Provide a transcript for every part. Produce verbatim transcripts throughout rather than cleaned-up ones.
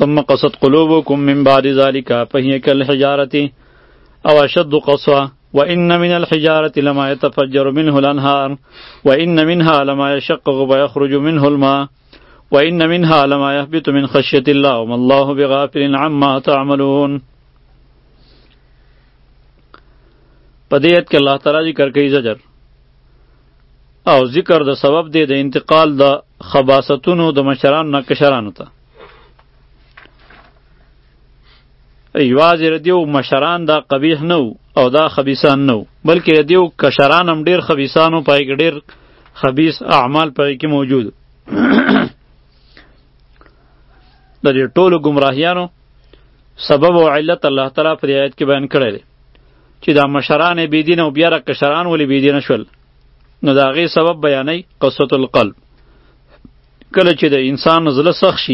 ثم قست قلوبكم من بعد ذلك فهي كالحجارة أو أشد قسوة وإن من الحجارة لما يتفجر منه الأنهار وإن منها لما يشقق فيخرج منه الماء وإن منها لما يهبط من خشية الله وما الله بغافل عما تعملون. پدیت کې الله تعالی ذکر کوي زجر او ذکر د سبب دی د انتقال د خباستونو د مشران نه کشرانو ته. یوازې ردیو مشران دا قبیح نو او دا خبیثان نو بلکې ردیو کشران هم ډیر خبیثانو پای کې ډیر خبیث اعمال پای کې موجود. د دې ټولو گمراهیانو سبب او علت الله تعالی په آیت کې بیان کړی دی چې دا مشران بی دین او بیا را کشران ولی بی دین شول. نو دا غي سبب بیانای قسوة القلب. کله چې د انسان زړه سخت شي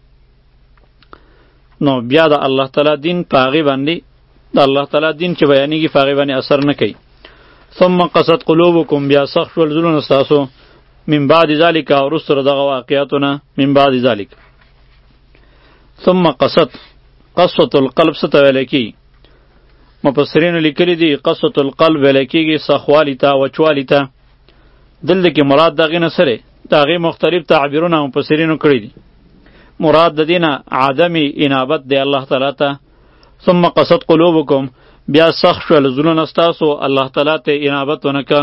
نو بیا د الله تعالی دین په هغې باندې د الله تعالی دین چې بیانېږي په هغې باندې اثر نه کوي. ثم قست قلوبکم بیا سخت شول زړونه ستاسو من بعد ذلک او وروسته د دغه واقعاتونه من بعد ذلک. ثم قست قسوة القلب څه ته ویلی کېږي؟ مفسرینو لیکلي دي قسوة القلب ویلی کېږي سخوالي ته وچوالي ته. دلته کې مراد د هغې نه څه دی؟ د هغې مختلف تعبیرونه مفسرینو کړي دي. مراد د دینه عدم انابت دی الله تعالی ته. ثم قست قلوبکم بیا سخت شول زړونه ستاسو الله تعالی ته انابت ونه که.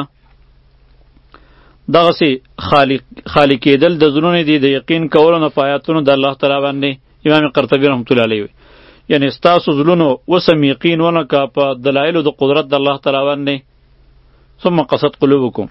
دغسې خالق خالق کېدل د زړونو دي د یقین کولو نه په آیاتونو د الله تعالی باندې. امام قرطبي رحمت الله علیه یعنی ستاسو زړونو وسم یقین ونه که په دلایلو د قدرت د الله تعالی باندې. ثم قست قلوبکم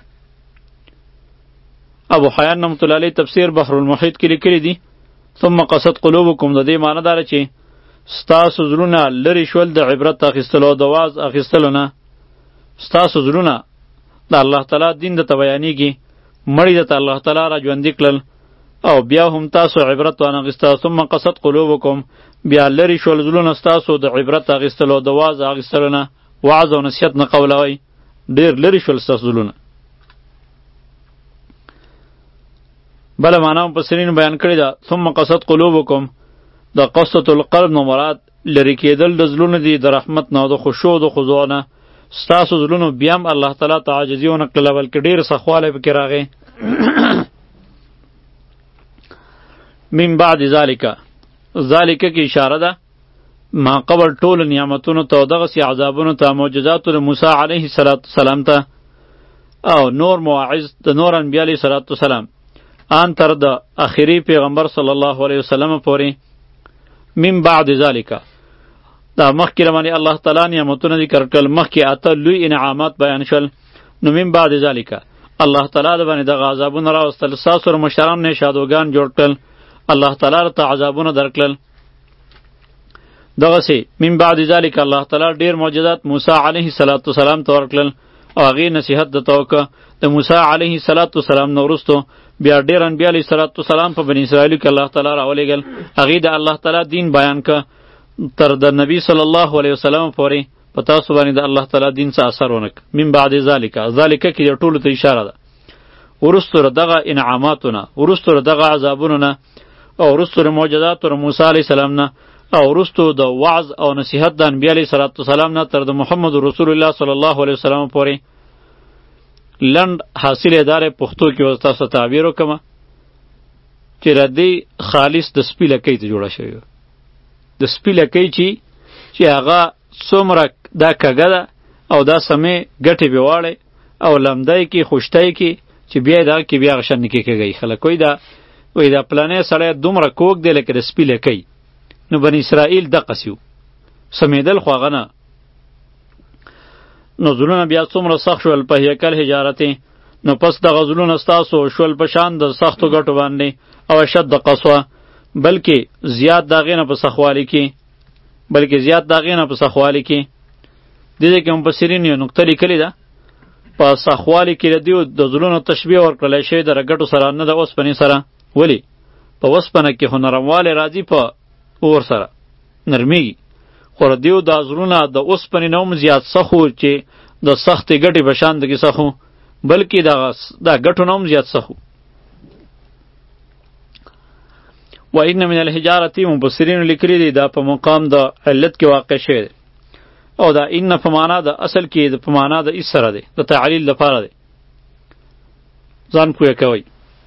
ابو حیان رحمت الله علیه تفسیر بحر المحیط کې لیکلی دي ثم قست قلوبکم د دې معنی داره چې ستاسو زړونه لرې شول د عبرت اخیستلو د واعظ اخیستلو نه. ستاسو زړونه د الله تعالی دین درته بیانېږي مړي درته الله تعالی را ژوندي کړل او بیا هم تاسو عبرت وانخیسته. ثم قست قلوبکم بیا لرې شول زړونه ستاسو د عبرت اخیستلو د واعظ اخیستلو نه. وعظ او نصیحت نه قولوئ ډېر لرې شول ستاسو زړونه. بله معنا مفسرینو بیان کړې ده ثم قست قلوبکم د قسوة القلب نه مراد لرې کېدل د زړونو دي د رحمت نه او د خشوع او د خضوع نه. ستاسو زړونو بیا هم الله تعالی ته عاجزي ونه کړله بلکې ډېر سخوالی پکې راغی. من بعد ذالک ذالک کې اشاره ده ما قبل ټولو نعمتونو ته او دغسې عذابونو ته معجزاتو د موسی علیه السلام ته او نور مواعظ د نور انبیا علیه السلام آن تر د اخری پیغمبر صلی الله علیه وسلم پورې. من بعد ذالک دا مخکې رمانی الله تعالی نعمتونه ذکر کړل مخکې اته لوی انعامات بیان شول. نو من بعد ذالک الله تعالی د باندې دغه عذابونه راوستل ستاسو ر مشران نه شادوګان جوړ کړل الله تعالی ته عذابونه درکړل. دغسې من بعد ذالک الله تعالی ډېر معجزات موسی علیه السلام ته ورکړل او هغې نصیحت درته وکړه. د موسی علیه السلام نه وروستو بیا ډېر انبیا علیه السلام په بني اسرائیلو کې الله تعالی راولېږل هغې د الله تعالی دین بیان که تر د نبی صلی الله علیه وسلم پورې په تاسو باندې د الله تعالی دین څه اثر ونه کړ. من بعد ذالک ذالک کې د ټولو ته اشاره ده وروستو د دغه انعاماتو نه وروستو د دغه عذابونو نه او وروستو د معجزاتو د موسی علیه السلام نه او وروستو د وعظ او نصیحت د انبیا علیه السلام نه تر د محمد رسول الله صلی الله علیه وسلم پورې. لنډ حاصل یې داره پښتو کې اوس تاسو تعبیر وکړم چې ردی خالص د سپي لکۍ ته جوړه شوې د سپي لکۍ چې چې هغه څومره دا کږه ده او دا سمې ګټې بې واړې او لمدی کې خوشتی کې چې بیا یې دغه کې بیا هغه شان نکې کږی خلک وایي دا وایي دا پلانی سړی دومره کوږ دی لکه د سپي لکۍ. نو بني اسرائیل دقسې وو سمېدل خو هغه نه. نو زړونه بیا څومره سخت شول په هیکل حجارتې نو پس دغه زړونه ستاسو شول په شان د سختو ګټو باندې او اشد د قسوه بلکې زیات د هغې نه په سخوالي کې بلکې زیات د هغې نه په سخوالي کې. دې ځای کې مفسرین یو نقطه لیکلې ده په سخوالي کې د دې د زړونو تشبیه ورکړلی شوې د رګټو سره نه د اوسپنې سره. ولې په اوسپنه کې خو نرموالی راځي په اور سره نرمیږي خو دیو دا زړونه د اوسپنې نه هم زیات سخو چې د سختې ګټې په شان دګې سخو بلکې دا ګټو نه هم زیات سخو. و ان من الحجارة مفسرین لیکلی دی دا په مقام د علت کې واقع شوی دی او دا ان په معنا د اصل کې په معنا د اس سره دی د تعلیل لپاره دی ځان پوهه کوئ.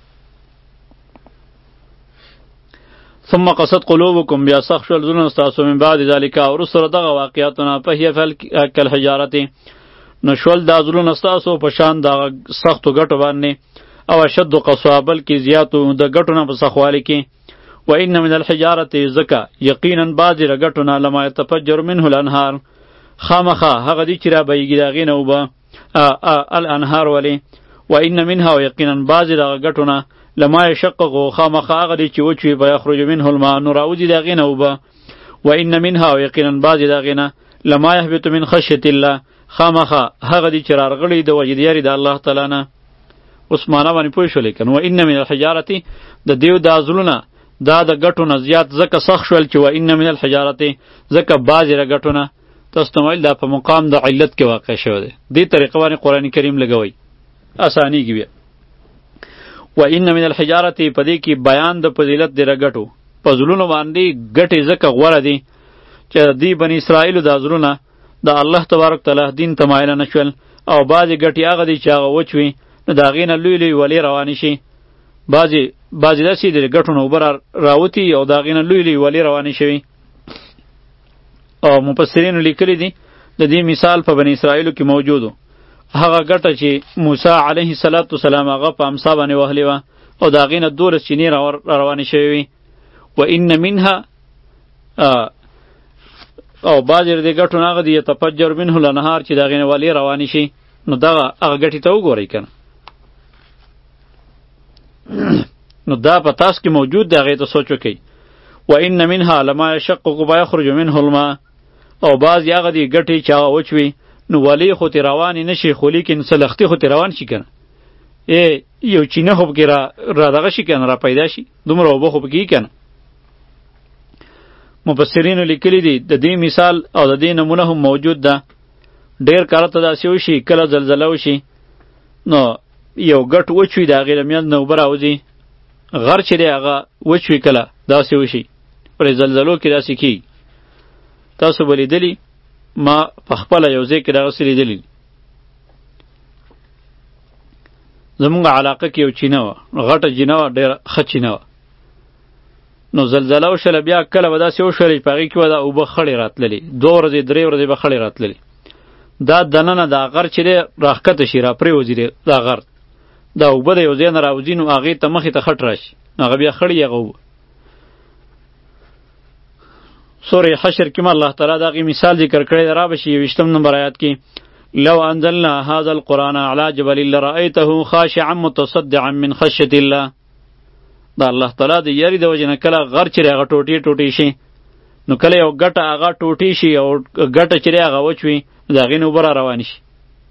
ثم قصد قلوبکم بیا سخت شول زړونه ستاسو من بعد ذلک وروسته دغه واقعاتونه فهی کالحجارة نو شول دا زړونه ستاسو په شان دغه سختو ګټو باندې او اشد قسوا بلکې زیاتو د ګټو نه په سخوالي کې. و ان من الحجارة زکا یقینا بعضې له ګټو نه لما یتفجر منه الانهار خامخا هغه دی چې را بهیږي د هغې نه اوبه الانهار ولې و ان منها و یقینا بعضې د هغه ګټو نه لما یشققو خامخا هغه دی چې وچوي فیخرج منه الماء نو راوځي د هغې نه اوبه. و ان منها و یقینا بعضې د هغې نه لما یهبط من خشیة الله خامخا هغه دی چې رارغړي د وجې د یارې د الله تعالی نه. اوس معنا باندې پوه شولې که نو و ان من الحجارة د دیو دا زړونه دا د ګټو نه زیات ځکه سخت شول چې و ان من الحجارة ځکه بعضې له ګټو نه تاسو ته ویل دا په مقام د علت کې واقع شوی دی. دې طریقه باندې قرآن کریم لګوئ اسانیږي بیا. و ان من الحجارة په دې کې بیان د فضیلت د ګټو په زړونو باندې ګټې ځکه غوره دي چې دی بني اسرائیلو دا زړونه د الله تبارک تعالی دین ته مایله نه شول او بعضې ګټې هغه دي چې هغه وچ وي نو د هغې نه لوی لوی ولې روانې شي. بعضې بعضې داسې د ګټو نه اوبه راوتي او د هغې نه لوی لوی ولې روانې شوي. او مفسرینو لیکلی دي د دې مثال په بني اسرائیلو کې موجود و. هغه ګټه چې موسی علیه السلام هغه په امسا باندې وهلې وه او د هغې نه دولس چینې را روانې شوې وي. و ان منها او بعضې د دې ګټو نه هغه دي یتفجر منه الانهار چې د هغې نه ولې روانې شي. نو دغه هغه ګټې ته وګورئ که نه نو دا په تاسو کې موجود دی هغې ته سوچ وکئ. و ان منها لما یشقق فیخرج منه الماء او بعضې هغه دي ګټې چې هغه وچ وي نو ولې خو ترې روانې نه شي خو لیکن څه لختې خو ترې روان شي که نه ای یو چینه خو پکې را را دغه شي که نه را پیدا شي دومره اوبه خو پکې وي که نه. مفسرینو لیکلي دي د دې مثال او د دې نمونه هم موجود ده. ډېر کاله ته داسې وشي کله زلزله وشي نو یو ګټ وچ وي د هغې له منځ نه اوبه راوځي غر چې دی هغه وچ وي کله داسې وشي پرې زلزلو کې داسې کېږي. تاسو به لیدلي ما په خپله یو ځای کې دغسې لیدلي زمونږ علاقه کې یو چینه وه غټه چینه وه ډېره ښه چینه وه نو زلزله وشله بیا کله به داسې وشولې چې په هغې کې به دا اوبه خړې راتللې دوه ورځې درې ورځې به خړې راتللې دا دننه دا غر چې دی راښکته شي را پرېوځي دا غر دا اوبه د یو ځای نه راوځي نو هغې ته مخې ته خټ راشي نو هغه بیا خړي هغه اوبه. سورة حشر کې الله تعالی دا غي مثال ذکر کړی دی را بشي یویشتم نمبر آیات کې لو انزلنا هذا القرآن على جبل لرأيته خاشعا متصدعا من خشية الله. دا الله تعالی د یری د وجه نه کله غر چې هغه ټوټې ټوټې شي نو کله یو ګټه هغه ټوټې شي او ګټه چې هغه وچوي د هغې نه اوبه را روانې شي.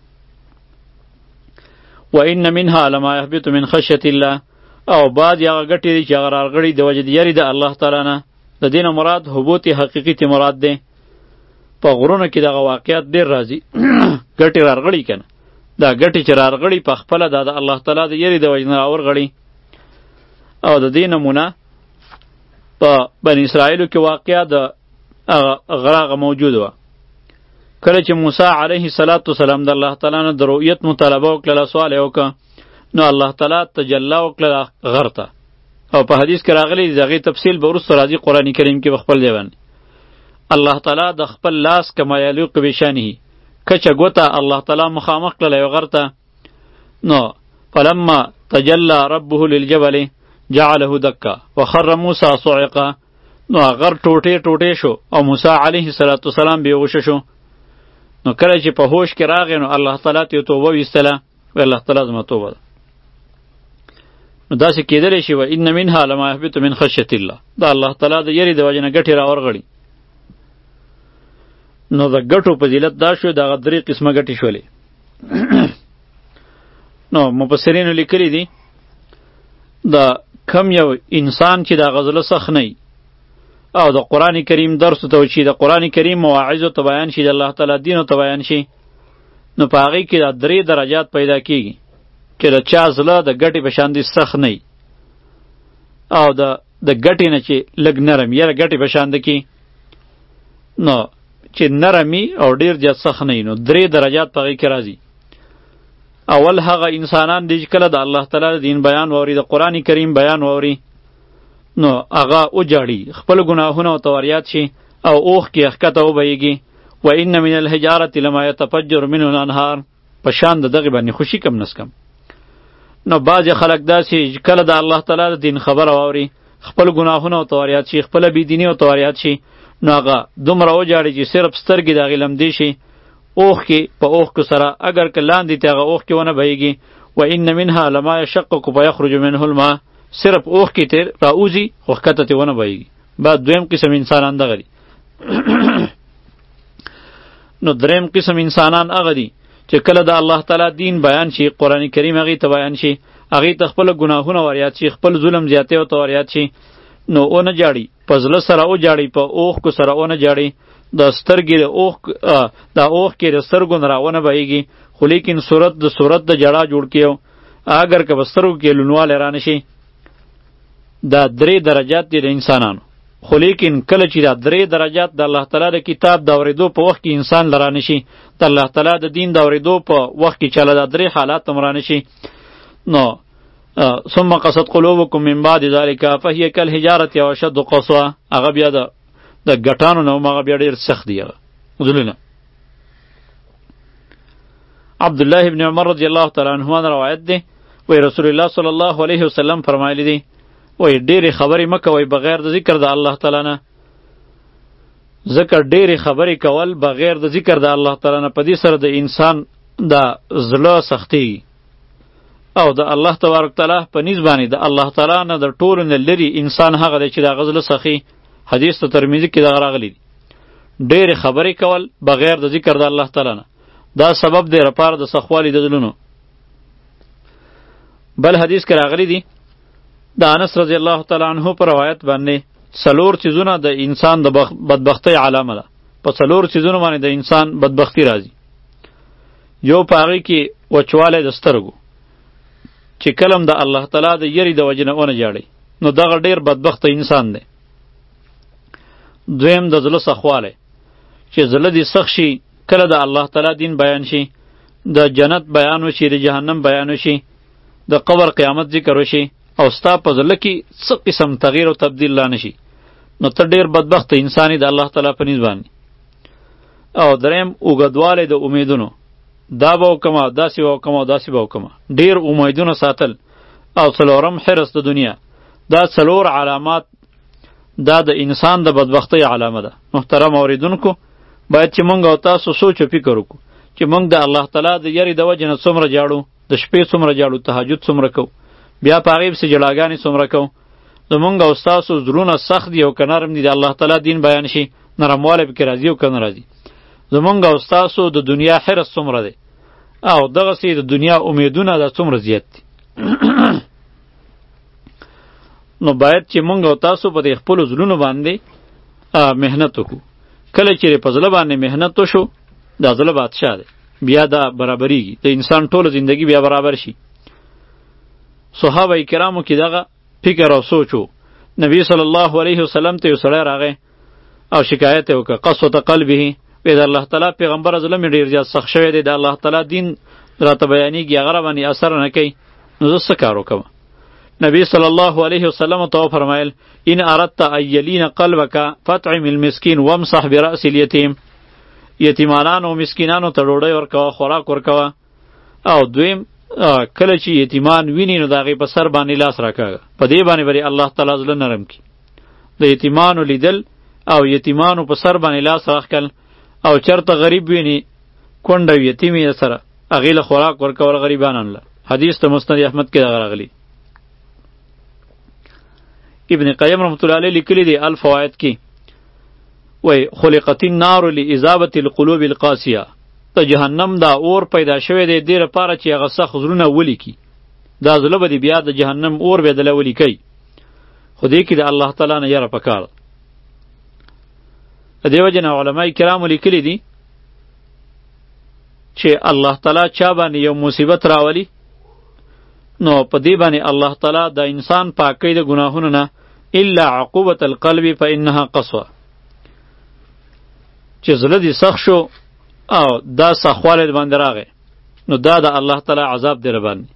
و ان منها لما یهبط من خشیة الله او بعض هغه ګټې دي چې هغه راغړي د وجې د یری د الله تعالی نه د دې نه مراد حبوط حقیقي ته مراد دی. په غرونو کې دغه واقعیت ډېر راځي ګټې راغړي که نه دا ګټې چې راغړي په خپله دا د الله تعالی د یری د وجې نه راورغړي. او د دې نمونه په بني اسرائیلو کې واقعه د غراغه موجود وه. کله چې موسی علیه السلام د الله تعالی نه د رؤیت مطالبه وکړله سوال یې وکړه نو الله تعالی تجلی وکړله غر ته او په حدیث کې راغلی د هغې تفصیل به وروسته راځي قرآن کریم کې به خپل ځای باندې. الله تعالی د خپل لاس کما یلیق بشانه کچه ګوته الله تعالی مخامخ کړله یو غر ته نو فلما تجلی ربه للجبل جعله دکا وخر موسی صعقا نو غر ټوټې ټوټې شو او موسی علیه السلام بېهوشه شو. نو کله چې په هوش کې راغی نو الله تعالی ته توبه ویستله وی الله تعالی زما توبه ده. نو داسې کېدلی شي و ان منها لما یهبط من خشیة الله دا الله تعالی د یری د وجې نه ګټې راورغړي. نو د ګټو فضیلت دا شو دغه درې قسمه ګټې شولې. نو مفسرینو لیکلي دي د کم یو انسان چې د غزله سخت نه او د قرآن کریم درس ته وشي د قرآن کریم مواعظو ته بیان شي د الله تعالی دینو ته بیان شي نو په هغې کې دا درې درجات پیدا کېږي چې د چا زړه د ګټې په شان دي سخت نه او د د ګټې نه چې لږ نرم یاره ګټې په شان ده کې نو چې نرمي او ډېر زیات سخت نه وي نو درې درجات په هغې کې راځي. اول هغه انسانان دي چې کله د الله تعالی د دین بیان واوري د قرآن کریم بیان واوري نو هغه وجاړي خپل ګناهونه ورته وریاد شي او اوښ کې ښکته وبهیږي. و ان من الحجارة لما يتفجر منه الانهار په شان د دغې باندې خوشي کم نس کم. نو بعضې خلک داسې کله د الله تعالی د دین خبره واوري خپل ګناهونه ورته وریاد شي خپله بېدیني ورته وریاد شي نو هغه دومره وجاړي چې صرف سترګې د هغې لمدې شي اوښ کې په اوښکو سره اگر که لاندې ته هغه اوښ کې ونه بهیږي. و ان منها لما یشقق فیخرج منه الماء صرف اوښ کې ترې راوځي خو ښکته ترې ونه بهیږي. بعد دویم قسم انسانان دغه دي. نو دریم قسم انسانان هغه دي چې کله د الله تعالی دین بیان شي قرآن کریم هغې ته بیان شي هغې ته خپله ګناهونه وریاد شي خپل ظلم زیاتی ورته وریاد شي نو ونه جاړي په زړه سره وجاړي په اوښکو سره ونه جاړي د سترګې د اوښ د اوښ کې د سترګو نه راونه بهیږي خو لیکن صورت د صورت د جړا جوړ کیو اگر که په سترګو کې لونوالی رانه شي. دا درې درجات دي د انسانانو خو لیکن کله چې دا درې درجات د الله تعالی د کتاب د اورېدو په وخت کې انسان لرانه شي د الله تعالی د دین د اورېدو په وخت کې چاله دا درې حالات هم رانه شي نو ثم قصد قلوبکم من بعد ذلك فهي كالحجارة او اشد قسوه هغه بیا د د ګټانو نه هغه بیا ډېر سخت دی هغه ودلونه. عبدالله ابن عمر رضی الله تعالی عنهما روایت دی وی رسول الله صلی الله علیه وسلم فرمایلی دی وی ډېرې خبرې مه کوئ بغیر د ذکر د الله تعالی نه ذکر ډېرې خبرې کول بغیر د ذکر د الله تعالی نه په دې سره د انسان د زړه سختېږي او د الله تبارک تعالی په نیز باندې د الله تعالی نه د ټولو نه لرې انسان هغه دی چې د هغه زړه سخي. حدیث ته ترمذي کې دغه راغلی دی ډېرې خبرې کول بغیر د ذکر د الله تعالی نه دا سبب دی لپاره د سخوالي د زړونو. بل حدیث کې راغلی دی د انس رضی الله تعالی عنه په روایت باندې څلور چیزونه د انسان د بدبختۍ علامه ده په څلور چیزونو باندې د انسان بدبختی راځي. یو په هغې کې وچوالی د سترګو چې کلم د الله تعالی د یری د وجې نه ونه جاړي نو دغه ډېر بدبخته انسان دی. دویم د زړه سخوالی چې زړه دې سخت شي کله د الله تعالی دین بیان شي د جنت بیان وشي د جهنم بیان وشي د قبر قیامت ذکر وشي او ستا په زړه کې څه قسم تغییر او تبدیل لا نشي نو ته ډېر بدبخته انسان یې د الله تعالی په نیز باندې. او دریم اوږدوالی د امیدونو دا به وکمه داسې به وکمه داسې به وکمه ډېر امیدونه ساتل. او څلورم حرص د دنیا دا څلور علامات دا د انسان د بدبختۍ علامه ده. محترم اوریدونکو باید چې مونږ او تاسو سوچ او فکر وکړو چې مونږ د الله تعالی د یری د وجې نه څومره جاړو د شپې څومره جاړو تهجد څومره کوو بیا په هغې پسې جړاګانې څومره کوو. زمونږ او ستاسو زړونه سخت دي او که نرم دي د الله تعالی دین بیان شي نرموالی پکې راځي او که نه راځي. زمونږ او ستاسو د دنیا حرص څومره دی او دغسې د دنیا امیدونه دا څومره زیات دي. نو باید چې مونږ او تاسو په دې خپلو زړونو باندې محنت وکړو. کله چې په زړه باندې محنت وشو دا زړه بادشاه دی بیا دا برابریږي د انسان ټوله زندگی بیا برابر شي. صحابه کرامو کې دغه فکر او سوچ و. نبی صلی الله علیه وسلم ته یو سړی راغی او شکایت یې وکړه قسوة قلبه وی د الله تعالی پیغمبر زړه مې ډېر زیات سخت شوی دی د الله تعالی دین راته بیانېږي هغه راباندې اثر نه کوي نو زه څه کار وکړم. نبی صلی الله علیه وسلم ته وفرمایل ان اردت ان یلین قلبک فاطعم المسکین وامسح برأس الیتیم یتیمانانو مسکینانو ته ډوډۍ ورکوه خوراک ورکوه او دویم کله چې یتیمان ویني نو د هغې په سر باندې لاس راکاږه په دې باندې به الله تعالی زړه نرم کړي. د یتیمانو لیدل او یتیمانو په سر باندې لاس راښکل او چرته غریب ویني کونډه وي یتیم یې سره هغې له خوراک ورکول غریبانو له. حدیث ته مسند احمد کې دغه راغلی. ابن قیم رحمت الله علیه لیکلی دی الفوائد کې وی خلقت النار لإذابة القلوب القاسیه د جهنم دا اور پیدا شوی دی دې لپاره چې هغه سخت زړونه ولیکي دا زړه به بیا د جهنم اور به دله ولیکي خو دې کې د الله تعالی نه یره پکار. د دې وجې نه علمای کرامو لیکلی دي چې الله تعالی چا باندې یو مصیبت راولي نو په دې باندې الله تعالی د انسان پاکی د ګناهونو نه الا عقوبة القلب فإنها قسوه. چې زړه دې سخت شو او دا سخوالی د باندې راغی نو دا د الله تعالی عذاب دی رباندې،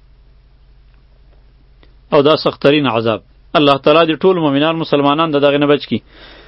او دا سخترین عذاب. الله تعالی دې ټول مؤمنان مسلمانان د دغه نه بچ کی.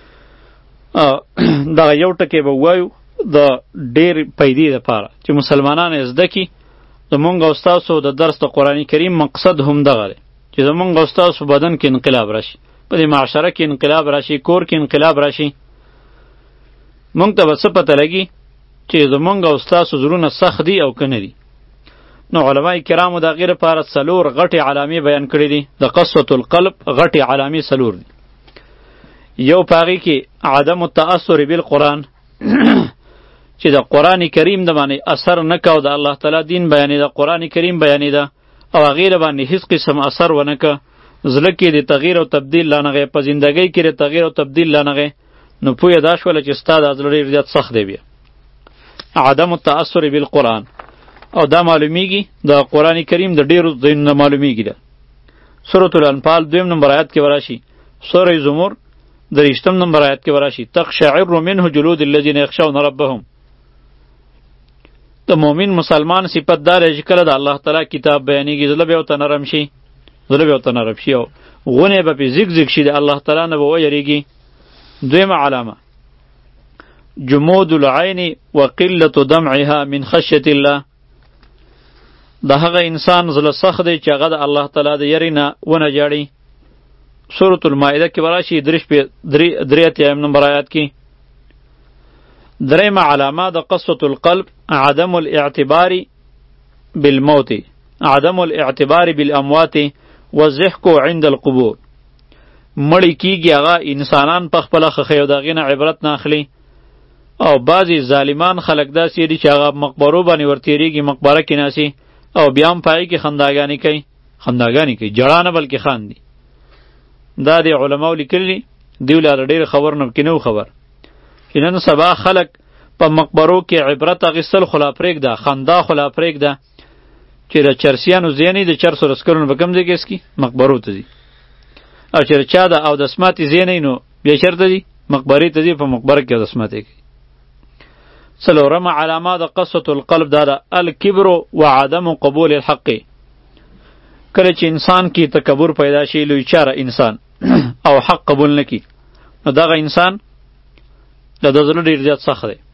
دغه یو ټکی به وایو د ډېر پیدې لپاره چې مسلمانان یې زده کي. زمونږ او ستاسو د درس د قرآن کریم مقصد هم دغه دی چې زمونږ او ستاسو بدن کې انقلاب راشي، په دې معاشره کې انقلاب راشي، کور کې انقلاب راشي. مونږ ته به څه پته لګي چې زمونږ او ستاسو زړونه سخت دي او که نه دي. نو علماء کرامو د هغې لپاره څلور غټې علامې بیان کړي دي. د قسوة القلب غټې علامې څلور دي. یو په هغې کې عدم التأثر بالقرآن چې د قرآن کریم د باندې اثر نه کو، د الله تعالی دین بیانې ده، قرآن کریم بیانې ده او هغې د باندې هیڅ قسم اثر ونه که، زړه کې د تغییر او تبدیل لانغی، په زندګۍ کې د تغییر او تبدیل لانغی، نو پویه دا شوله چې ستا د زړه ډېر زیات سخت دی. بیا عدم التأثر بالقرآن، او دا معلومیږي د قرآن کریم د ډېرو ځایونو نه معلومیږي. ده سورة الانفال دویم نمبر آیات کې وراشي، سورة زمر دریشتم نمبر آیات کې وراشي تقشعر منه جلود الذین یخشون ربهم. د مؤمن مسلمان صفت دار چې کله د الله تعالی کتاب بیانېږي زړه به ورته نرم شي، زړه به ورته نرم شي او غونې به پې زیګ زیګ شي، د الله تعالی نه به ویریږي. دویمه علامه جمود العین وقلة دمعها من خشیة الله. د هغه انسان زړه سخت دی چې هغه د الله تعالی د یری نه ونه جاړي. سورة المائده کې وراشي درې اتیایم نمبر آیات کې. درېمه علامه د قسوة القلب عدم الاعتبار بالموت، عدم الاعتبار بالاموات والضحك عند القبور. مړی کیږي هغه انسانان په خپله خښوي او د هغې نه عبرت نه اخلي، او بعضې ظالمان خلک داسې دي چې هغه مقبرو باندې ورتېرېږي، مقبره کې ناسي او بیا هم په هغې کې خنداګانې کوي، خنداګانې کوي، جړا نه بلکې خاندي. دا د علماو لیکلي، دوی له ډېر خبر نه کې نه و خبر چې نن سبا خلک په مقبرو کې عبرت اخیستل خو لا پرېږده، خندا خو لا پرېږده چې د چرسیانو ځای د چرسو رسکرونو به کوم ځای کې اسکي؟ مقبرو ته ځي. او چې چا د اودسماتې ځای نه نو بیا چېرته ځي؟ مقبرې ته ځي، په مقبره کې اودسماتې کوي. څلورمه علامه د قسوة القلب دا ده الکبر وعدم قبول الحق. کله چې انسان کې تکبر پیدا شي، لویچاره انسان او حق قبول نه کي، نو دغه انسان د ده زړه ډېر زیات سخت دی.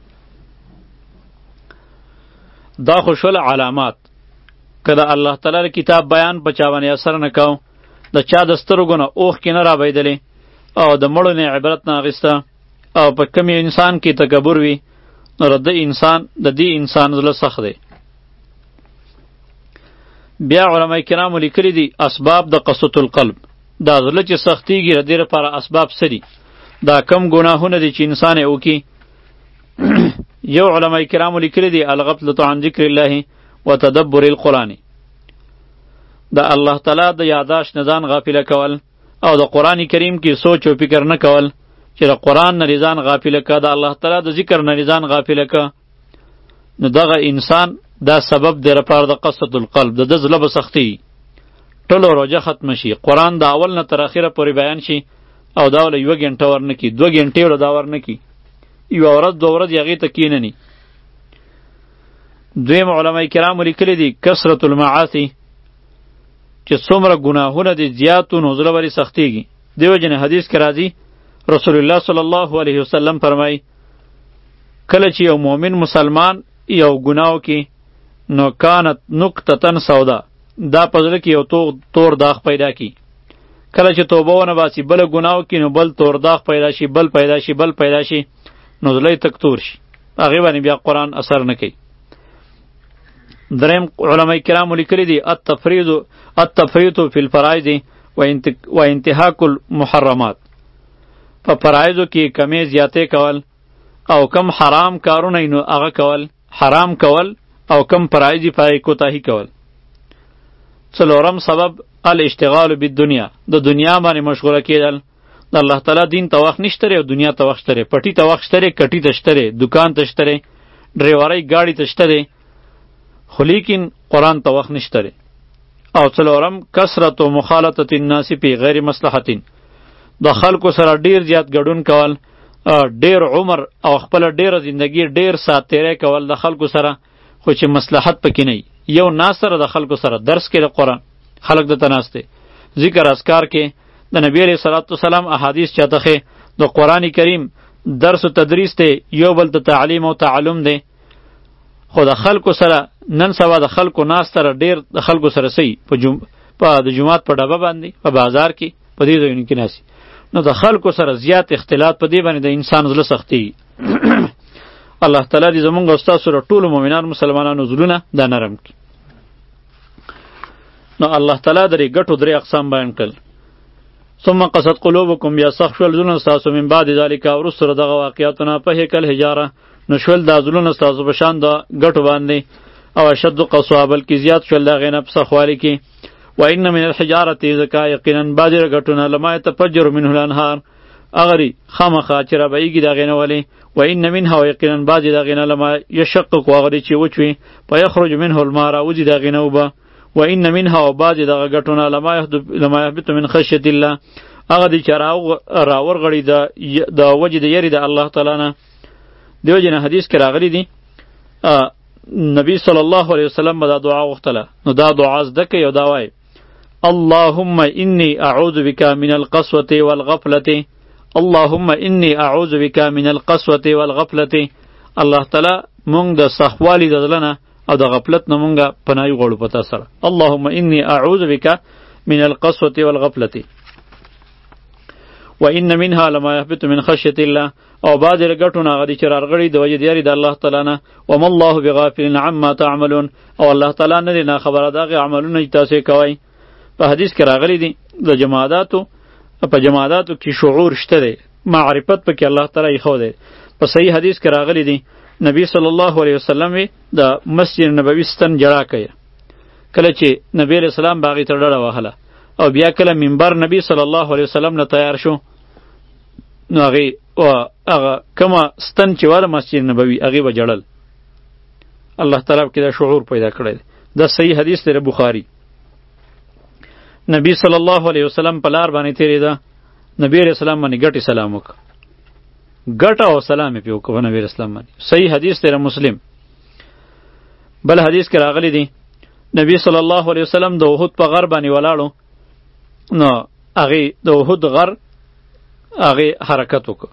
دا خو شول علامات. که د الله تعالی کتاب بیان په چا باندې اثر نه کو، د چا د سترګو نه اوښکې نه رابیدلې او د مړو نه عبرت نه اخیسته، او په کوم انسان کې تکبر وي، نو د دې انسان د دې انسان زړه سخت دی. بیا علماء کرامو لیکلي دي اسباب د قسوة القلب. دا زړه چې سختېږي د دې لپاره اسباب څه دي؟ دا کم ګناهونه دي چې انسان یې وکړي. یو علماء کرامو لیکلي دي الغفلة عن ذکر الله وتدبر القرآن. د الله تعالی د یاداشت نه ځان غافله کول او د قرآن کریم کې سوچ او فکر نه کول، چې د قرآن نه ځان غافله که، د الله تعالی د ذکر نه ځان غافله که، نو دغه انسان دا سبب دی لپاره د قسوة القلب. د ده زړه به سختي، ټوله روژه ختمه شي، قرآن د اول نه تر اخره پورې بیان شي او دا وله یوه ګنټه ورنه کي، دوه ګنټې وله دا ورنه کي، یوه ورځ دوه ورځې هغې ته کښېنني. دویم علماء کرامو لیکلي دي کثرة المعاصي، چې څومره ګناهونه دي زیات نو زړه ورې سختېږي. دیو جن حدیث کې راځي رسول الله صلی الله علیه وسلم فرمایي کله چې یو مؤمن مسلمان یو ګناه وکړي نو کانت نقطة سودا، دا په زړه کې یو تور داغ پیدا کی. کله چې توبه ونه باسي بله ګناه وکړي نو بل تور داغ پیدا شي، بل پیدا شي، بل پیدا شي، نو زړه یې تک تور شي، هغې باندې بیا قرآن اثر نه کوي. دریم علماء کرامو لیکلي دي التفريط التفريط فی الفرائض و انتهاک المحرمات. په فرایضو کې کمې زیاتې کول او کم حرام کارونه نو هغه کول، حرام کول او کم فرایض پای کوتاهی کول. څلورم سبب الاشتغال بالدنیا، د دنیا باندې مشغوله کېدل. د الله تعالی دین ته وخت نشته او دنیا ته وخت شته، پټي ته وخت شته، کټي ته شته، دکان ته شته، ډریورۍ ګاډي ته شته، خو لیکن قرآن ته وخت نشته او څلورم کثرت مخالطه الناس فی غیر مصلحت، د خلکو سره ډیر زیات ګډون کول، ډیر عمر او خپل ډیر زندگی ډیر سات تیرې کول د خلکو سره، خو چې مصلحت پکې نه. یو ناس سره د خلکو سره درس کې د قرآن خلک د تناسته ذکر اذکار کې د نبی علیہ الصلوۃ والسلام احادیث چاته خې د قرآن کریم درس و تدریس ته یو بل ته تعلیم او تعلم دی. خو د خلکو سره نن سبا د خلکو ناس سره ډیر د خلکو سره سي په جم په د جمعات په ډبه باندې په بازار کې په دې ځایونو کې ناسي، نو د خلکو سره زیات اختلاط په دې باندې د انسان زړه سختي. الله تعالی دې زمونږ او ستاسو سره ټولو مؤمنان مسلمانانو زړونه دا نرم کړي. نو الله تعالی درې ګټو درې اقسام بیان کړل. ثم قصد قلوبکم، بیا سخت شول زړونه ستاسو، من بعد ذلک وروسته دغه واقعاتونه په هیکل حجاره، نو شول دا زړونه ستاسو په شان د ګټو باندې، او اشد قسوه، بلکې زیات شول د هغې نه په سخوالي کې. و ان من الحجارة ځکه یقینا بعضې ګټونه لما یتفجر منه الانهار، اغری خامخا چې رابهیږي د هغې نه ولې. و ان منها، و یقینا بعضې د هغې نه لما یشقق، اغری چې وچوي، فیخرج منه الماء، راوځي د هغې نه اوبه. و ان منها، و بعضې دغه ګټونه لما یهبط من خشیة الله، هغه دی چې راورغړي د وجې د یرې د الله تعالی نه. دیو جن حدیث کې راغلی دی نبی صلی الله علیه وسلم به دا دعا غوښتله، نو دا دعا زده کوي او دا وایي اللهم انی اعوذ بک من القسوة والغفلة، اللهم انی اعوذ بک من القسوة والغفلة. الله تعالی مونږ د سخوالي د زړه نه او د غفلت نه مونږه پناهي غواړو په تا سره. اللهم انی اعوذ بک من القسوة والغفلة. و ان منها لما یهبط من خشیة الله، او بعضې له ګټونه هغه دي چې راغړي د وجې د یاري د الله تعالی نه. وما الله بغافل عما تعملون، او الله تعالی نه دی ناخبره د هغې عملونه چې تاسې کوئ. په حدیث کې راغلی دی د جماعاتو په جماعاتو کې شعور شته دی، معرفت پکې الله تعالی ایښو دی. په صحیح حدیث کې راغلی دی نبی صلی الله علیه وسلم وی د مسجد نبوي ستن جړا کوي، کله چې نبی علیہ السلام باغې ته ډډه وهله، او بیا کله منبر نبی صلی الله علیه وسلم نه تیار شو، نو هغې هغه کومه ستن چې واله مسجد نبوي هغې به جړل. الله تعالی کې دا شعور پیدا کړی دی. دا صحیح حدیث دی بخاري. نبی صلی الله علیه وسلم په لار باندې تېرېده، نبی علیہ السلام باندې ګټې سلام وکړه، ګټه او سلام یې پې وکړه په نبی علیہ السلام باندې. صحیح حدیث دی مسلم. بل حدیث کې راغلی دی نبی صلی الله علیه وسلم د احد په غر باندې ولاړو، نو هغې د احد غر هغې حرکت وکړه.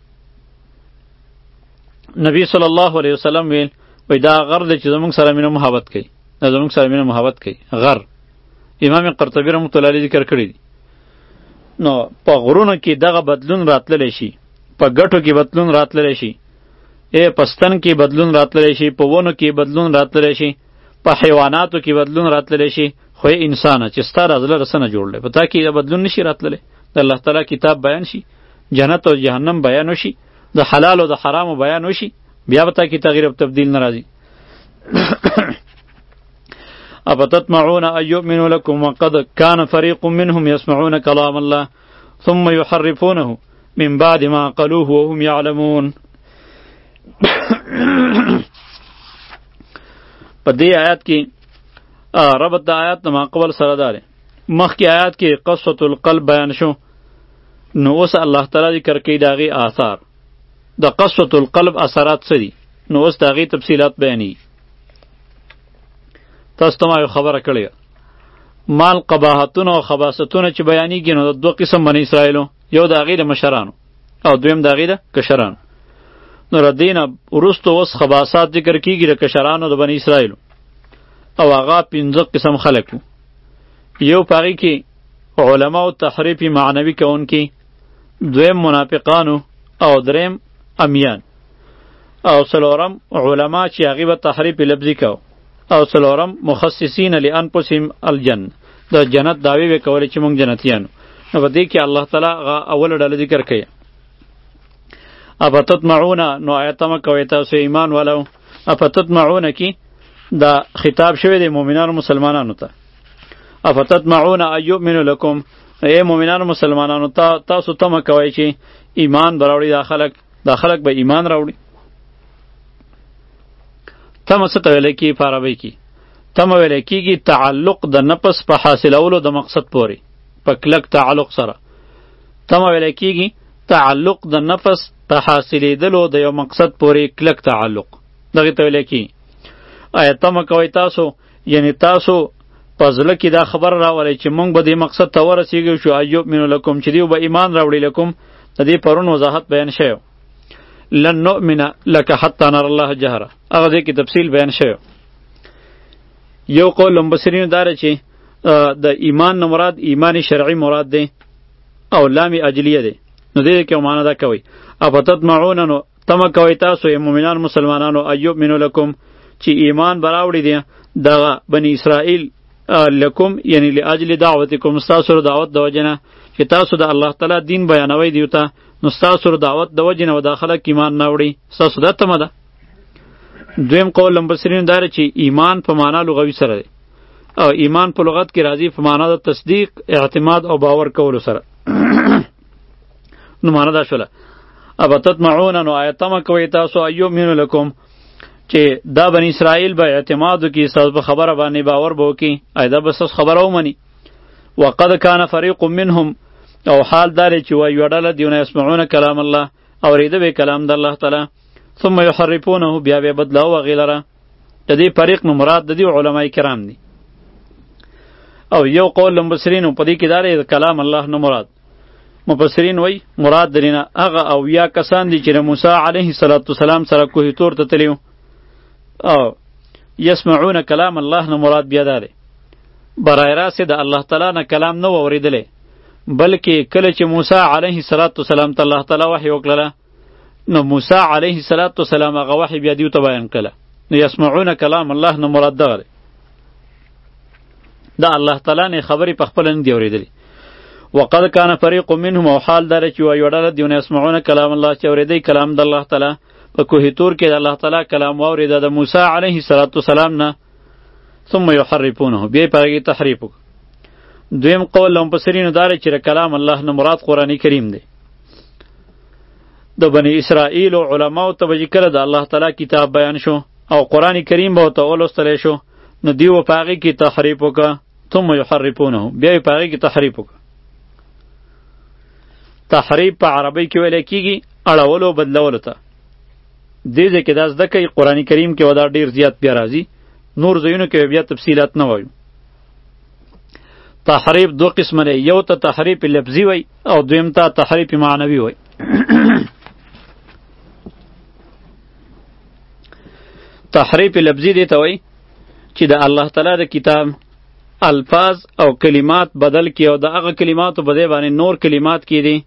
نبی صلی الله علیه وسلم ویل وی دا غر دی چې زمونږ سره مینه محبت کوي، دا زمونږ سره مینه محبت کوي. غر امام قرطبي رحمة الله علیه ذکر کړی دی. نو په غرونو کې دغه بدلون راتللی شي، په ګټو کې بدلون راتللی شي، ای په ستن کې بدلون راتللی شي، په ونو کې بدلون راتللی شي، په حیواناتو کې بدلون راتللی شي. خو ای انسانه چې ستا را زړه رسنه جوړ دی، په تا کې دا بدلون نشي راتللی. د الله تعالی کتاب بیان شي، جنت او جهنم بیان وشي، د حلال او د حرامو بیان وشي، بیا به تا کې تغییر او تبدیل نه راځي. افتطمعون ان یؤمنوا لکم وقد کان فریق منهم یسمعون کلام الله ثم یحرفونه من بعد ما قالوه وهم یعلمون. په دې آیات کې ربط د آیات نه ماقبل سره داره. مخکې آیات کې قسوة القلب بیان شو، نو اوس الله تعالی ذکر کوي د هغې آثار، د قسوة القلب اثرات څه دي، نو اوس د هغې تفصیلات بیانېږي. تاسو ته ما یو خبره کړې، مال قباحتونه او خباثتونه چې بیانېږي نو د دوه قسم بني اسرائیلو، یو د هغې د مشرانو او دویم د هغې د کشرانو. نو د دې نه وروسته اوس خباثات ذکر کېږي د کشرانو د بني اسرائیلو، او هغه پنځه قسم خلک وو. یو په هغې کې علماو تحریف معنوي کوونکي، دویم منافقانو، او دریم امیان، او څلورم علما چې هغې به تحریف لفظي کو، او څلورم مخصصین لانفسهم الجنه، د جنت دعوې به کولې چې موږ جنتیانو. نو په دې کې الله تعالی هغه اوله ډله ذکر کوي. افتطمعون، نو آیت مه کوئ تاسو ایمان ولو، افتطمعون کې دا خطاب شوی دی مؤمنانو مسلمانانو ته. افتطمعون ان یؤمنوا لکم، ای مؤمنانو مسلمانانو ته تاسو تمه کوئ چې ایمان به راوړي دا خلک، دا خلک به ایمان راوړي. تمه څه ته ویلی کېږي په عربۍ کې؟ تمه ویل کیږي تعلق د نفس په حاصلولو د مقصد پورې، په کلک تعلق سره. تمه ویل کیږي تعلق د نفس په حاصلېدلو د یو مقصد پورې کلک تعلق، دغې ته ویل کیږي. آیا تمه کوئ تاسو، یعنی تاسو په زړه کې دا خبر راولئ چې موږ به دې مقصد ته ورسېږو شو ایؤمنو لکم، چې دوی به ایمان راوړي لکم. د دې پرون وضاحت بیان شوی. لن نؤمن لک حتی نر الله جهره، هغه ځای کې تفصیل بیان شوی. یو قول مبصرینو دا دی چې د ایمان نه مراد ایمان شرعي مراد دی او لام اجلیه دی. نو دې کې معنا دا کوي افتطمعون، نو تمه کوئ تاسو ای مؤمنان مسلمانانو ایؤمنو لکم چې ایمان به راوړي دی دغه بني اسرائیل لکم، یعنی لاجل دعوتکم، ستاسو دعوت د وجه نه چې تاسو د الله تعالی دین بیانوئ دیو ته، نو ستاسو دعوت د وجه نه و دا خلک ایمان نه وړي، ستاسو دا تمه ده. دویم قول مفسرین دا چې ایمان په معنا لغوي سره دی، او ایمان په لغت کې راځي په معنا د تصدیق، اعتماد او باور کولو سره. نو معنا دا شوله افتطمعون، نو آیا تمه کوئ تاسو ایؤمنو لکم چې دا بنی اسرائیل به اعتماد وکړي، ستاسو په خبره باندې باور به وکړي، آیا دا به ستاسو خبره ومني. وقد کان فریق منهم، او حال دا دی چې وایي یوه ډله دیونه یسمعون کلام الله، اورېده به کلام د الله تعالی، ثم یحرفونه، بیا به بدلاو هغې لره. د دې فریق نو مراد د دې علمای کرام دي. او یو قول مفسرینو په دې کې دا دی کلام الله نه مراد. مفسرین وایي مراد درینه هغه اویا کسان دي چې د موسی علیه السلام سره کوه طور ته تللي او یسمعون کلام الله نه مراد بیا دا دی برای راست د الله تعالی نه کلام نه واوریدلی، بلکې کله چې موسی علیه السلام ته الله تعالی وحی وکړله، نو موسی علیه السلام هغه وحی بیا دیو ته بیان کړله. نو یسمعون کلام الله نه مراد دغه دی، دا الله تعالی نه خبرې په خپله نه دی اورېدلې. وقد کان فریق منهم، او حال دا چې وایي یوه ډله دیونه یسمعون کلام الله، چې اورېدی کلام د الله تعالی. په کوه طور کې د الله تعالی کلام واورېده د موسی علیه السلام نه، ثم یحرفونه، بیا یې په هغې تحریف وکړه. دویم قول له مفسرینو دا دی چې د کلام الله نه مراد قرآن کریم دی. د بني اسرائیل او علماو ته به چې کله د الله تعالی کتاب بیان شو او قرآن کریم به ورته ولوستلی شو، نو دوی به په هغې کې تحریف وکړه، ثم یحرفونه، بیا یې په هغې کې تحریف وکړه. تحریف په عربی کې ویلی کېږي اړولو بدلولو ته. دې ځای کې دا زده کوي قرآن کریم کې ودا ډېر زیات بیا راځي، نور ځایونو کې بیا تفصیلات نه وایو. تحریف دو قسمه دی، یو ته تحریف لفظي وای او دویم ته تحریف معنوي وای. تحریف لفظي دی ته وای چې د الله تعالی د کتاب الفاظ او کلمات بدل کی او د هغه کلماتو په ځای باندې نور کلمات کی دي.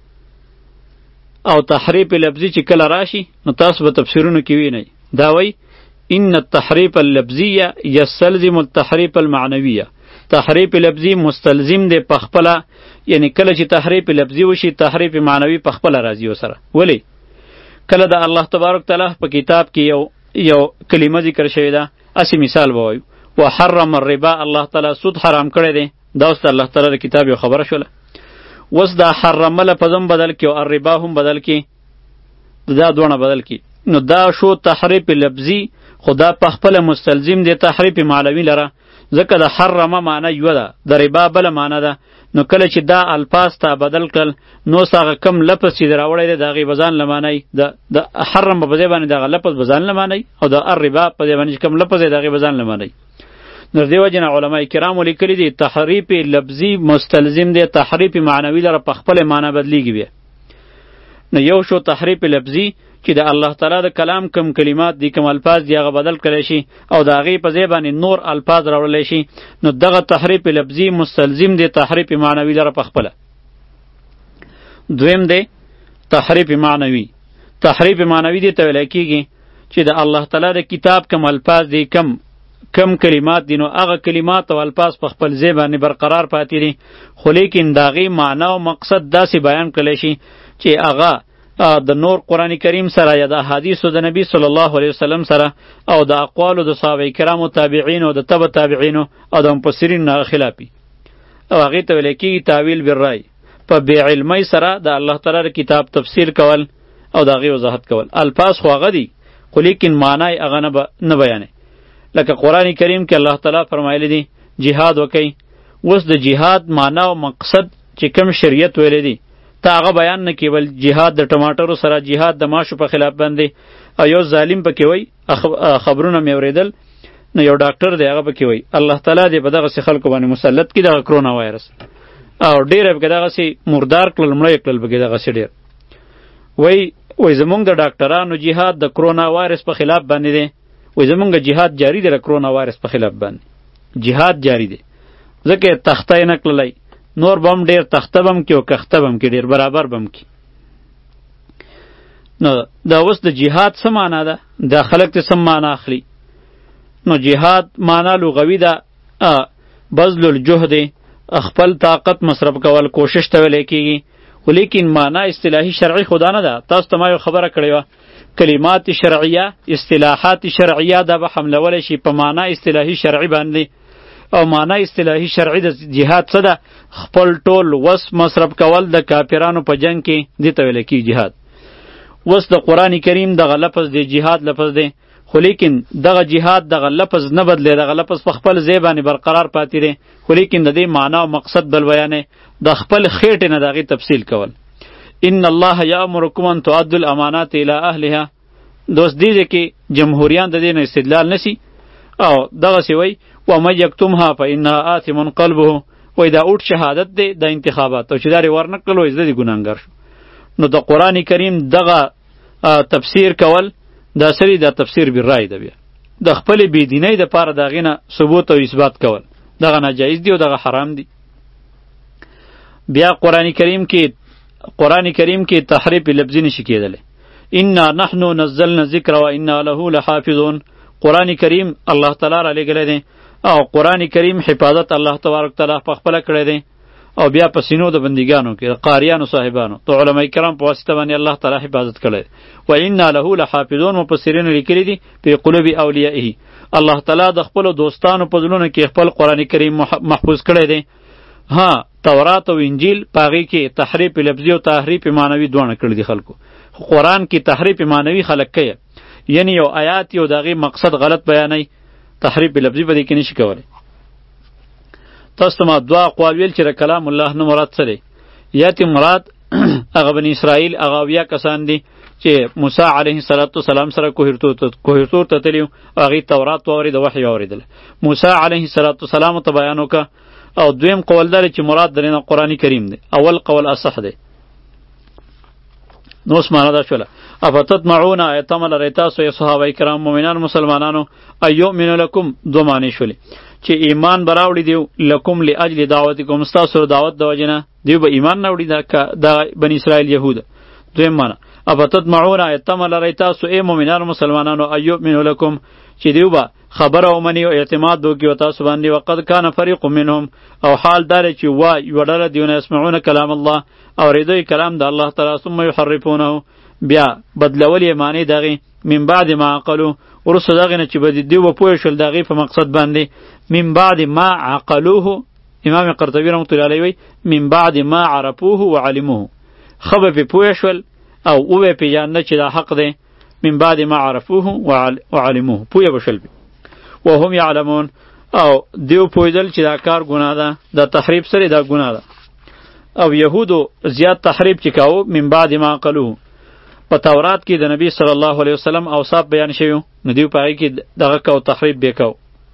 او تحریف لفظي چې کله راشي نو تاسو به تفسیرونو کې وینئ دا وای ان التحریف اللفظي یستلزم التحریف المعنوي. تحریف لفظي مستلزم دی په خپله، یعنی کله چې تحریف لفظي وشي تحریف معنوي په خپله راځي ورسره. ولی کله د الله تبارک تعالی په کتاب کې یو یو کلمه ذکر شوې ده، اسی مثال به وایو وحرم الربا، الله تعالی سود حرام کړی دی، دا اوس د الله تعالی د کتاب یو خبره شوله. اوس دا حرم لفظ هم بدل کی او الربا هم بدل کی، دا دونه بدل کی، نو دا شو تحریف لفظي، خدا په خپل مستلزم دی تحریف معنوي لره، ځکه د حرمه معنی یو ده، د ربا بله معنی ده. نو کله چې دا الفاظ ته بدل کړل نو هغه کم لفظ چې راوړی دی د هغې به ځان له معنی، د حرم په ځای باندې دغه لفظ به ځان له معنی، او د الربا په ځای باندې چې کم لفظ دی د هغې به ځان له معنی. نو دې وجې نه علما کرامو لیکلي دي تحریف لفظي مستلزم دی تحریف معنوي لره په خپله معنی بدلیږي. بیا نو یو شو تحریف لفظي چې د الله تعالی د کلام کم کلمات دي، کم الفاظ دي، هغه بدل کړی شي او د هغې په ځای باندې نور الفاظ راوړلی شي، نو دغه تحریف لفظي مستلزم دی تحریف معنوي لره په خپله. دویم دی تحریف معنوي. تحریف معنوي دی ته ویلی کېږي چې د الله تعالی د کتاب کم الفاظ دي، کم کم کلمات دي، نو هغه کلمات او الفاظ په خپل ځای باندې برقرار پاتې دي، خو لیکن د هغې معنی او مقصد داسې بیان کړلی شي چې هغه د نور قرآن کریم سره یا د احادیثو د نبی صلی الله علیه وسلم سره او د اقوالو د صحابه کرامو تابعینو د تبع تابعینو او د مفسرینو نه خلافي، او هغې ته ویلی کېږي تاویل بالرای. په بې علمۍ سره د الله تعالی د کتاب تفسیر کول او د هغې وضاحت کول. الفاظ خو هغه دي خو لیکن معنی هغه نه بیانوي. لکه قرآن کریم کې الله تعالی فرمایلی دی جهاد وکئ. اوس د جهاد معنا او مقصد چې کوم شریعت ویلی دی ته هغه بیان نه کیول. جهاد د ټماټرو سره، جهاد د ماشو په خلاف باندې. او یو ظالم پکې وای خبرونه مې اورېدل، نو یو ډاکټر دی هغه پکې وای الله تعالی دې په دغسې خلکو باندې مسلط کړي دغه کرونا وایرس، او ډېر یې پکې دغسې مردار کړل، مړه یې کړل پکې دغسې ډېر. وای وای زمونږ د ډاکټرانو جهاد د کرونا وایرس په خلاف باندې دی. وای زمونږ جهاد جاری دی د کرونا وایرس په خلاف باندې، جهاد جاری دی. ځکه یې تخته یې نه کړلی، نور به هم ډېر تخته به هم کړي او کښته به هم کړي، ډېر برابر به هم کړي. نو دا اوس د جهاد څه معنا ده؟ دا خلک ته سم معنا اخلي. نو جهاد معنا لغوي ده بذل الجهد، خپل طاقت مصرف کول، کوشش ته ویلی کېږي. خو لیکن معنا اصطلاحي شرعي خدا نه ده. تاسو ته ما یو خبره کړې وه، کلمات شرعیه، اصطلاحات شرعیه دا به حملولی شي په معنا اصطلاحي شرعي باندې. او معنا اصطلاحي شرعي د جهاد څه ده؟ خپل ټول وس مصرف کول د کافرانو په جنگ کې، دې ته ویلی کېږي جهاد. وس د قرآن کریم دغه لفظ دی جهاد لفظ دی، خو لیکن دغه جهاد دغه لفظ نه بدلی، دغه لفظ په خپل ځای باندې برقرار پاتې دی، خو لیکن د دې معنا او مقصد بل بیانې، د خپل خېټې نه د هغې تفصیل کول. ان الله یامرکم ان تؤدوا الامانات الی اهلها. دوست دې دی کې جمهوریان د دې نه استدلال نسی او دغسې وایي ومن یکتمها فانها آثم قلبه. وایي دا اوټ شهادت دی د انتخابات، او چې دا یې ورنه کړل وایي زه دې ګناهګار شو. نو د قرآن کریم دغه تفسیر کول دا سری دا تفسیر بی رای ده، بیا د خپل بېدینۍ دپاره د هغې نه ثبوت او اثبات کول دغه ناجایز دی او دغه حرام دی. بیا قرآن کریم کې قرآن کریم کې تحریف لفظي نشي کېدلی. انا نحن نزلنا ذکر و انا له لحافظون. قرآن کریم الله تعالی را لېږلی دی او قرآن کریم حفاظت الله تبارک تعالی په خپله کړی دی. او بیا په سینو د بندګانو کې قاریانو صاحبانو ته علماء کرام په واسطه باندې الله تعالی حفاظت کړی. و انا له لحافظون مفسرین لیکلي دي په قلوب اولیائه، الله تعالی د خپل دوستانو په زړونو کې خپل قرآن کریم محفوظ کړی دی. ها تورات او انجیل پاغي کې تحریف لفظي او تحریف معنوي دواړه کړی دي خلکو. قرآن کې تحریف معنوي خلک کوي، یعنی یو آیات یو دغه مقصد غلط بیانوي، تحریف لفظي په دې کې نشي کولی. تاسو ته ما دوه اقوال ویل چې کلام الله نه مراد څه دی. یا تی مراد هغه بني اسرائیل هغه اویا کسان دي چې موسی علیه السلام سره کوهرتور ته تللي او هغې تورات واورېد، وحی واورېدل، موسی علیه السلام ته بیان وکړه. او دویم قول دا چې مراد درې نه قرآن کریم دی. اول قول اصح دی. نو اوس معنا دا شوله افتطمعون ایتمه لرئ تاسو یا صحابه کرام مؤمنان مسلمانانو ان یؤمنوا لکم، دو معنی شولې چې ایمان به راوړي دیو لکم لاجل دعوتکم، ستاسو دعوت د وجې نه دیو به ایمان نه وړي د بني اسرائیل یهود. دویم معنا افتطمعون ایتمه لرئ تاسو ای مؤمنان مسلمانانو ان یؤمنوا لکم، چې دیو به خبره ومني او اعتماد وکړي و تاسو باندې. وقد کان فریق منهم، او حال دا چې وا یوه ډله دیونه یسمعون کلام الله، اورېدوی کلام د الله تعالی، ثم یحرفونه، بیا بدلول یې معنی د هغې من بعد ما عقلو، وروسته د هغې نه چې به دوی به پوه شول د هغې په مقصد باندې. من بعد ما عقلوه، امام قرطبي رحمة الله علیه وایي من بعد ما عرفوه وعلموه، ښه به پرې پوه شول او وبه پېژانده چې دا حق دی. من بعد ما عرفوه وعلموه، پوه به شول وهم یعلمون، او دیو پوهېدل چې دا کار ګناه ده، دا تحریف سره دا ګناه ده. او یهودو زیات تحریف چې کاوه من بعد ما عقلوه. په تورات کې د نبی صلی الله علیه وسلم اوصاف بیان شوي، نو دیو په هغې کې دغه کو تحریف به کو.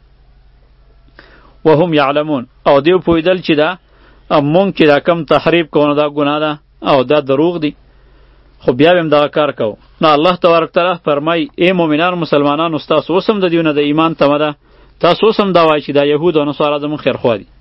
وهم یعلمون، او دیو پوهېدل چې دا مونږ چې دا کم تحریف کوو دا ګناه ده او دا دروغ دی، خو بیا به هم دغه کار کوو. نو الله تبارک تعالی فرمایي ای مؤمنان مسلمانانو ستاسو اوس هم د دیو نه د ایمان تمه ده، تاسو اوس هم دا وایئ چې دا یهود او نصارا زموږ خیرخوا دي.